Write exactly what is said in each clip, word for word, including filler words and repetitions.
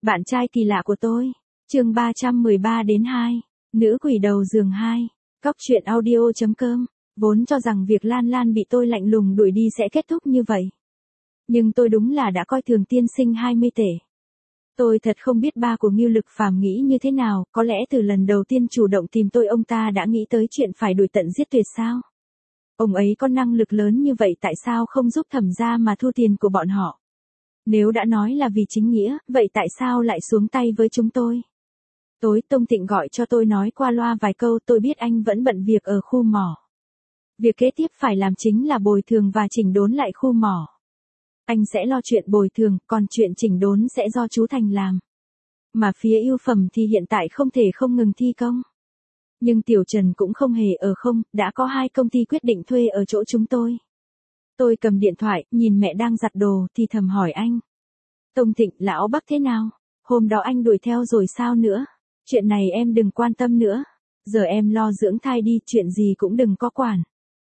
Bạn trai kỳ lạ của tôi. Chương ba trăm mười ba đến hai. Nữ quỷ đầu giường hai. Cóc truyện audio chấm com. Vốn cho rằng việc Lan Lan bị tôi lạnh lùng đuổi đi sẽ kết thúc như vậy. Nhưng tôi đúng là đã coi thường tiên sinh hai mươi tể. Tôi thật không biết ba của Ngưu Lực Phàm nghĩ như thế nào, có lẽ từ lần đầu tiên chủ động tìm tôi ông ta đã nghĩ tới chuyện phải đuổi tận giết tuyệt sao? Ông ấy có năng lực lớn như vậy tại sao không giúp Thẩm gia mà thu tiền của bọn họ? Nếu đã nói là vì chính nghĩa, vậy tại sao lại xuống tay với chúng tôi? Tối Tông Tịnh gọi cho tôi nói qua loa vài câu, tôi biết anh vẫn bận việc ở khu mỏ. Việc kế tiếp phải làm chính là bồi thường và chỉnh đốn lại khu mỏ. Anh sẽ lo chuyện bồi thường, còn chuyện chỉnh đốn sẽ do chú Thành làm. Mà phía ưu phẩm thì hiện tại không thể không ngừng thi công. Nhưng Tiểu Trần cũng không hề ở không, đã có hai công ty quyết định thuê ở chỗ chúng tôi. Tôi cầm điện thoại, nhìn mẹ đang giặt đồ thì thầm hỏi anh. Tông Thịnh, lão Bắc thế nào? Hôm đó anh đuổi theo rồi sao nữa? Chuyện này em đừng quan tâm nữa. Giờ em lo dưỡng thai đi, chuyện gì cũng đừng có quản.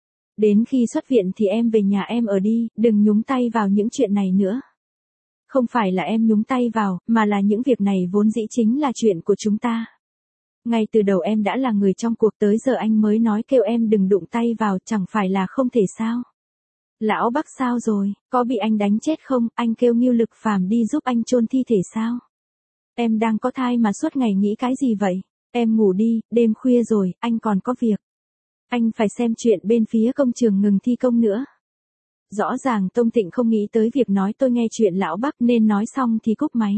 Đến khi xuất viện thì em về nhà em ở đi, đừng nhúng tay vào những chuyện này nữa. Không phải là em nhúng tay vào, mà là những việc này vốn dĩ chính là chuyện của chúng ta. Ngay từ đầu em đã là người trong cuộc, tới giờ anh mới nói kêu em đừng đụng tay vào, chẳng phải là không thể sao? Lão Bắc sao rồi, có bị anh đánh chết không? Anh kêu Ngưu Lực Phàm đi giúp anh chôn thi thể sao? Em đang có thai mà suốt ngày nghĩ cái gì vậy? Em ngủ đi, đêm khuya rồi, anh còn có việc. Anh phải xem chuyện bên phía công trường ngừng thi công nữa. Rõ ràng Tông Tịnh không nghĩ tới việc nói tôi nghe chuyện lão Bắc nên nói xong thì cúp máy.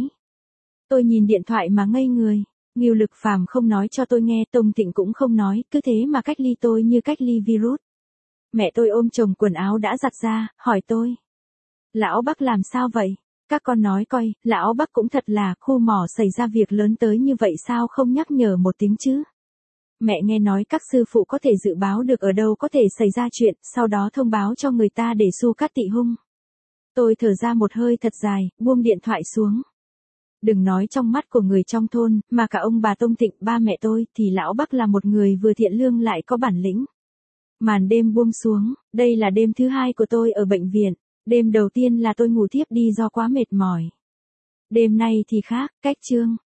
Tôi nhìn điện thoại mà ngây người. Ngưu Lực Phàm không nói cho tôi nghe, Tông Tịnh cũng không nói, cứ thế mà cách ly tôi như cách ly virus. Mẹ tôi ôm chồng quần áo đã giặt ra, hỏi tôi. Lão Bắc làm sao vậy? Các con nói coi, lão Bắc cũng thật là, khu mỏ xảy ra việc lớn tới như vậy sao không nhắc nhở một tiếng chứ? Mẹ nghe nói các sư phụ có thể dự báo được ở đâu có thể xảy ra chuyện, sau đó thông báo cho người ta để xu cát tị hung. Tôi thở ra một hơi thật dài, buông điện thoại xuống. Đừng nói trong mắt của người trong thôn, mà cả ông bà Tông Thịnh, ba mẹ tôi, thì lão Bắc là một người vừa thiện lương lại có bản lĩnh. Màn đêm buông xuống, đây là đêm thứ hai của tôi ở bệnh viện. Đêm đầu tiên là tôi ngủ thiếp đi do quá mệt mỏi. Đêm nay thì khác, cách chương.